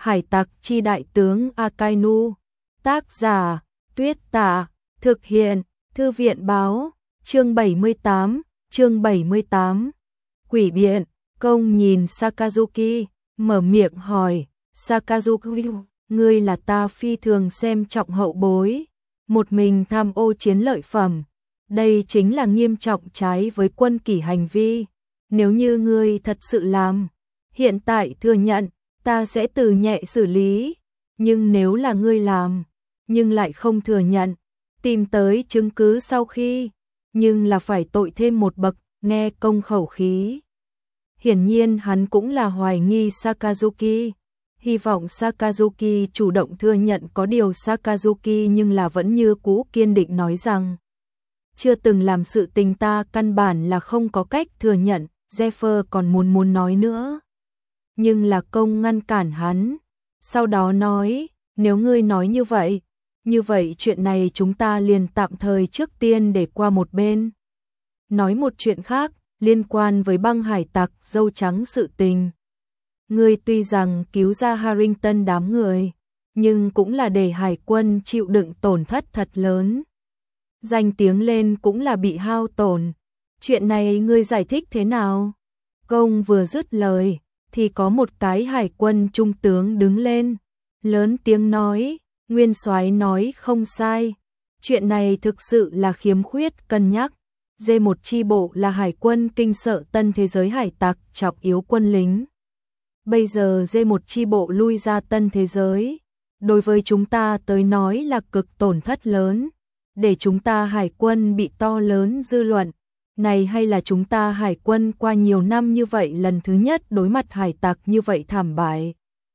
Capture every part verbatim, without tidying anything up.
Hải tặc chi đại tướng Akainu. Tác giả, Tuyết Tạ. Thực hiện, Thư viện báo. Chương bảy mươi tám, chương bảy mươi tám. Quỷ biện. Công nhìn Sakazuki, mở miệng hỏi, Sakazuki, ngươi là ta phi thường xem trọng hậu bối, một mình tham ô chiến lợi phẩm. Đây chính là nghiêm trọng trái với quân kỷ hành vi. Nếu như ngươi thật sự làm, hiện tại thừa nhận, ta sẽ từ nhẹ xử lý. Nhưng nếu là ngươi làm, nhưng lại không thừa nhận, tìm tới chứng cứ sau khi, nhưng là phải tội thêm một bậc. Nghe Công khẩu khí, hiển nhiên hắn cũng là hoài nghi Sakazuki. Hy vọng Sakazuki chủ động thừa nhận, có điều Sakazuki nhưng là vẫn như cũ kiên định nói rằng chưa từng làm sự tình, ta căn bản là không có cách thừa nhận. Zephyr còn muốn muốn nói nữa, nhưng là Công ngăn cản hắn, sau đó nói, nếu ngươi nói như vậy, như vậy chuyện này chúng ta liền tạm thời trước tiên để qua một bên. Nói một chuyện khác, liên quan với băng hải tặc dâu trắng sự tình. Ngươi tuy rằng cứu ra Harrington đám người, nhưng cũng là để hải quân chịu đựng tổn thất thật lớn. Danh tiếng lên cũng là bị hao tổn. Chuyện này ngươi giải thích thế nào? Công vừa dứt lời, thì có một cái hải quân trung tướng đứng lên, lớn tiếng nói, Nguyên soái nói không sai. Chuyện này thực sự là khiếm khuyết cân nhắc. D một chi bộ là hải quân kinh sợ tân thế giới hải tặc trọng yếu quân lính. Bây giờ D một chi bộ lui ra tân thế giới, đối với chúng ta tới nói là cực tổn thất lớn, để chúng ta hải quân bị to lớn dư luận. Này hay là chúng ta hải quân qua nhiều năm như vậy lần thứ nhất đối mặt hải tặc như vậy thảm bại.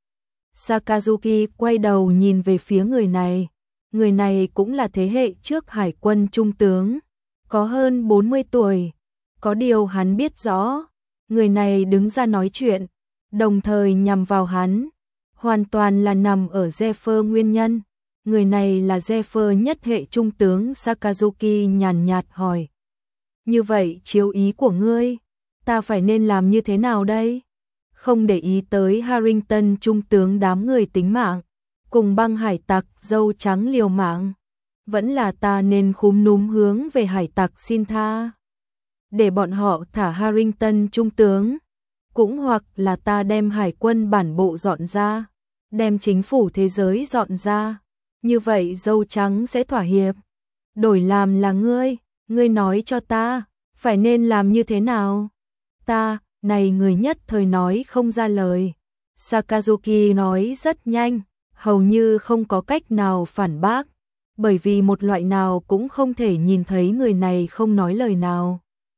Sakazuki quay đầu nhìn về phía người này. Người này cũng là thế hệ trước hải quân trung tướng, có hơn bốn mươi tuổi. Có điều hắn biết rõ, người này đứng ra nói chuyện, đồng thời nhằm vào hắn, hoàn toàn là nằm ở Zephyr nguyên nhân. Người này là Zephyr nhất hệ trung tướng. Sakazuki nhàn nhạt hỏi, như vậy chiếu ý của ngươi, ta phải nên làm như thế nào đây? Không để ý tới Harrington trung tướng đám người tính mạng, cùng băng hải tặc dâu trắng liều mạng, vẫn là ta nên khúm núm hướng về hải tặc xin tha, để bọn họ thả Harrington trung tướng, cũng hoặc là ta đem hải quân bản bộ dọn ra, đem chính phủ thế giới dọn ra, như vậy dâu trắng sẽ thỏa hiệp. Đổi làm là ngươi, ngươi nói cho ta, phải nên làm như thế nào? Ta, này người nhất thời nói không ra lời. Sakazuki nói rất nhanh, hầu như không có cách nào phản bác, bởi vì một loại nào cũng không thể nhìn thấy người này không nói lời nào.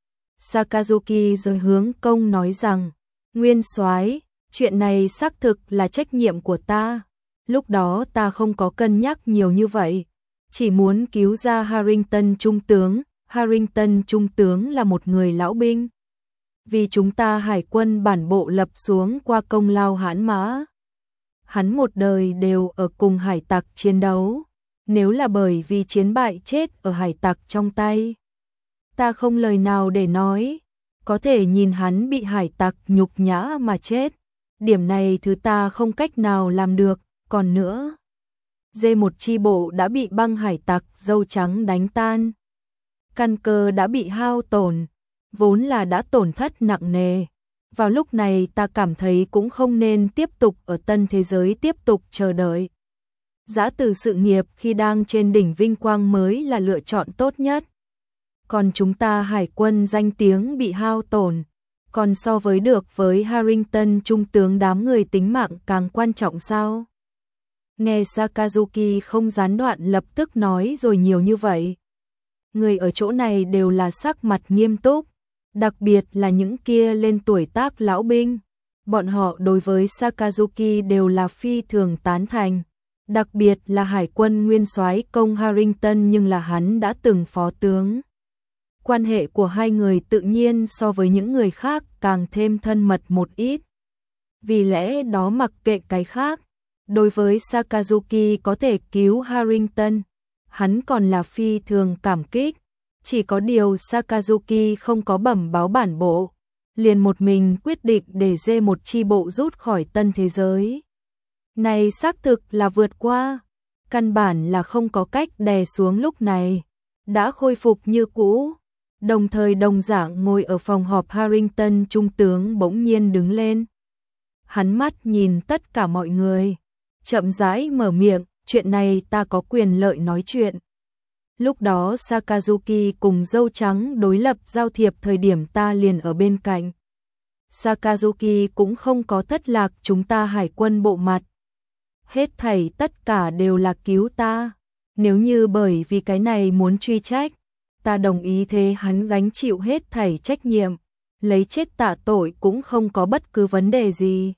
Sakazuki rồi hướng Công nói rằng, Nguyên soái, chuyện này xác thực là trách nhiệm của ta. Lúc đó ta không có cân nhắc nhiều như vậy, chỉ muốn cứu ra Harrington trung tướng. Harrington trung tướng là một người lão binh, vì chúng ta hải quân bản bộ lập xuống qua công lao hãn mã. Hắn một đời đều ở cùng hải tặc chiến đấu, nếu là bởi vì chiến bại chết ở hải tặc trong tay, ta không lời nào để nói, có thể nhìn hắn bị hải tặc nhục nhã mà chết. Điểm này thứ ta không cách nào làm được. Còn nữa, D một chi bộ đã bị băng hải tặc dâu trắng đánh tan, căn cơ đã bị hao tổn, vốn là đã tổn thất nặng nề. Vào lúc này ta cảm thấy cũng không nên tiếp tục ở tân thế giới tiếp tục chờ đợi. Giã từ sự nghiệp khi đang trên đỉnh vinh quang mới là lựa chọn tốt nhất. Còn chúng ta hải quân danh tiếng bị hao tổn, còn so với được với Harrington trung tướng đám người tính mạng càng quan trọng sao? Nghe Sakazuki không gián đoạn lập tức nói rồi nhiều như vậy. Người ở chỗ này đều là sắc mặt nghiêm túc, đặc biệt là những kia lên tuổi tác lão binh. Bọn họ đối với Sakazuki đều là phi thường tán thành, đặc biệt là hải quân nguyên soái Công Harrington, nhưng là hắn đã từng phó tướng. Quan hệ của hai người tự nhiên so với những người khác càng thêm thân mật một ít. Vì lẽ đó mặc kệ cái khác, đối với Sakazuki có thể cứu Harrington, hắn còn là phi thường cảm kích. Chỉ có điều Sakazuki không có bẩm báo bản bộ, liền một mình quyết định để D một chi bộ rút khỏi tân thế giới. Này xác thực là vượt qua, căn bản là không có cách đè xuống lúc này, đã khôi phục như cũ. Đồng thời đồng dạng ngồi ở phòng họp Harrington trung tướng bỗng nhiên đứng lên. Hắn mắt nhìn tất cả mọi người, chậm rãi mở miệng, chuyện này ta có quyền lợi nói chuyện. Lúc đó Sakazuki cùng dâu trắng đối lập giao thiệp thời điểm ta liền ở bên cạnh. Sakazuki cũng không có thất lạc chúng ta hải quân bộ mặt. Hết thảy tất cả đều là cứu ta. Nếu như bởi vì cái này muốn truy trách, ta đồng ý thế hắn gánh chịu hết thảy trách nhiệm. Lấy chết tạ tội cũng không có bất cứ vấn đề gì.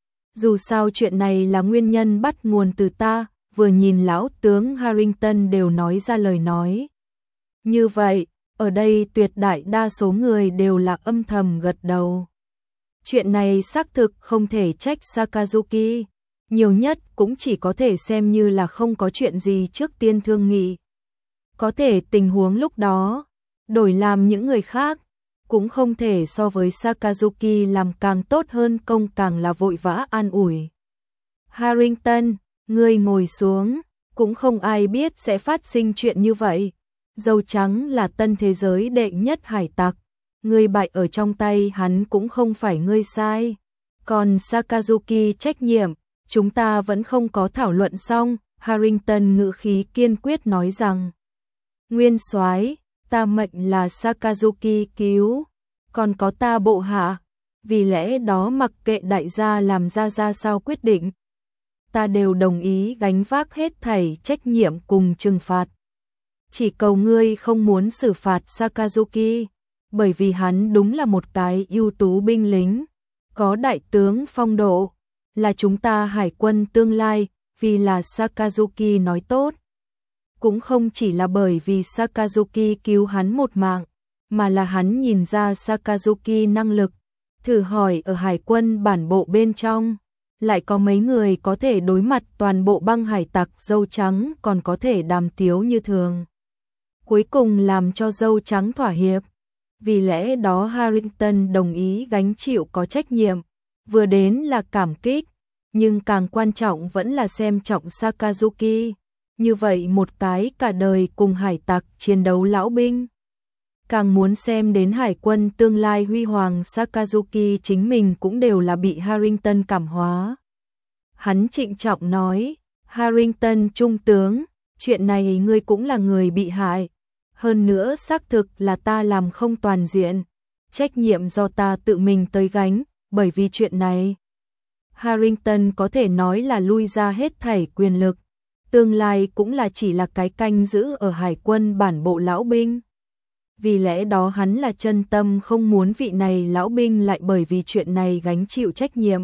Dù sao chuyện này là nguyên nhân bắt nguồn từ ta, vừa nhìn lão tướng Harrington đều nói ra lời nói. Như vậy, ở đây tuyệt đại đa số người đều là âm thầm gật đầu. Chuyện này xác thực không thể trách Sakazuki, nhiều nhất cũng chỉ có thể xem như là không có chuyện gì trước tiên thương nghị. Có thể tình huống lúc đó, đổi làm những người khác, cũng không thể so với Sakazuki làm càng tốt hơn, công càng là vội vã an ủi. Harrington, ngươi ngồi xuống, cũng không ai biết sẽ phát sinh chuyện như vậy. Dâu trắng là tân thế giới đệ nhất hải tặc, ngươi bại ở trong tay hắn cũng không phải ngươi sai. Còn Sakazuki trách nhiệm, chúng ta vẫn không có thảo luận xong. Harrington ngữ khí kiên quyết nói rằng, nguyên soái, ta mệnh là Sakazuki cứu, còn có ta bộ hạ, vì lẽ đó mặc kệ đại gia làm ra ra sao quyết định, ta đều đồng ý gánh vác hết thảy trách nhiệm cùng trừng phạt. Chỉ cầu ngươi không muốn xử phạt Sakazuki, bởi vì hắn đúng là một cái ưu tú binh lính, có đại tướng phong độ, là chúng ta hải quân tương lai, vì là Sakazuki nói tốt. Cũng không chỉ là bởi vì Sakazuki cứu hắn một mạng, mà là hắn nhìn ra Sakazuki năng lực. Thử hỏi ở hải quân bản bộ bên trong, lại có mấy người có thể đối mặt toàn bộ băng hải tặc dâu trắng còn có thể đàm tiếu như thường. Cuối cùng làm cho dâu trắng thỏa hiệp. Vì lẽ đó Harrington đồng ý gánh chịu có trách nhiệm, vừa đến là cảm kích, nhưng càng quan trọng vẫn là xem trọng Sakazuki. Như vậy một cái cả đời cùng hải tặc chiến đấu lão binh. Càng muốn xem đến hải quân tương lai huy hoàng, Sakazuki chính mình cũng đều là bị Harrington cảm hóa. Hắn trịnh trọng nói, Harrington trung tướng, chuyện này ngươi cũng là người bị hại. Hơn nữa xác thực là ta làm không toàn diện, trách nhiệm do ta tự mình tới gánh, bởi vì chuyện này. Harrington có thể nói là lui ra hết thảy quyền lực, tương lai cũng là chỉ là cái canh giữ ở hải quân bản bộ lão binh. Vì lẽ đó hắn là chân tâm không muốn vị này lão binh lại bởi vì chuyện này gánh chịu trách nhiệm.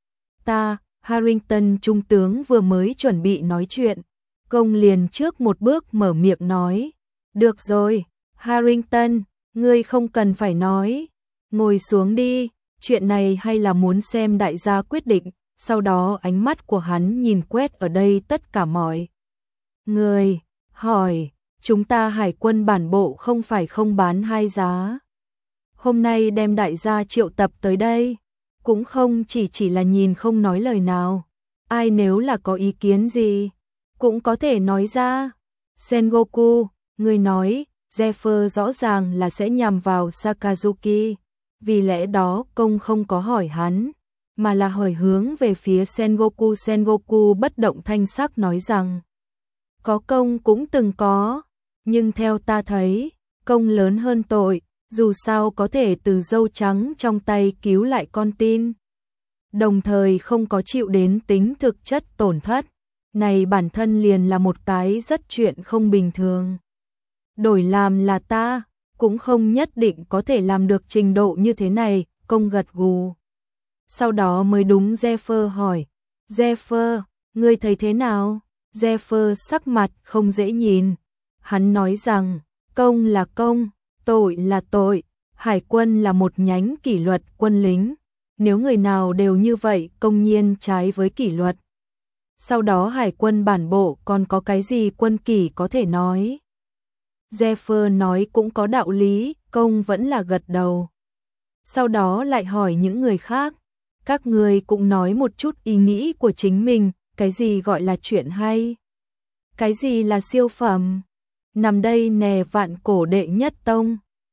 Ta, Harrington trung tướng vừa mới chuẩn bị nói chuyện, Công liền trước một bước mở miệng nói, được rồi, Harrington, ngươi không cần phải nói, ngồi xuống đi, chuyện này hay là muốn xem đại gia quyết định. Sau đó ánh mắt của hắn nhìn quét ở đây tất cả mọi người, hỏi, chúng ta hải quân bản bộ không phải không bán hai giá. Hôm nay đem đại gia triệu tập tới đây, cũng không chỉ chỉ là nhìn không nói lời nào. Ai nếu là có ý kiến gì, cũng có thể nói ra. Sengoku, người nói, Zephyr rõ ràng là sẽ nhằm vào Sakazuki. Vì lẽ đó Công không có hỏi hắn, mà là hỏi hướng về phía Sengoku. Sengoku bất động thanh sắc nói rằng, có công cũng từng có, nhưng theo ta thấy, công lớn hơn tội, dù sao có thể từ dâu trắng trong tay cứu lại con tin. Đồng thời không có chịu đến tính thực chất tổn thất, này bản thân liền là một cái rất chuyện không bình thường. Đổi làm là ta, cũng không nhất định có thể làm được trình độ như thế này. Công gật gù. Sau đó mới đúng Zephyr hỏi, Zephyr, ngươi thấy thế nào? Zephyr sắc mặt không dễ nhìn. Hắn nói rằng, công là công, tội là tội, hải quân là một nhánh kỷ luật quân lính. Nếu người nào đều như vậy, công nhiên trái với kỷ luật. Sau đó hải quân bản bộ còn có cái gì quân kỷ có thể nói? Zephyr nói cũng có đạo lý, Công vẫn là gật đầu. Sau đó lại hỏi những người khác, các người cũng nói một chút ý nghĩ của chính mình. cái gì gọi là chuyện hay? Cái gì là siêu phẩm? Nằm đây nè vạn cổ đệ nhất tông.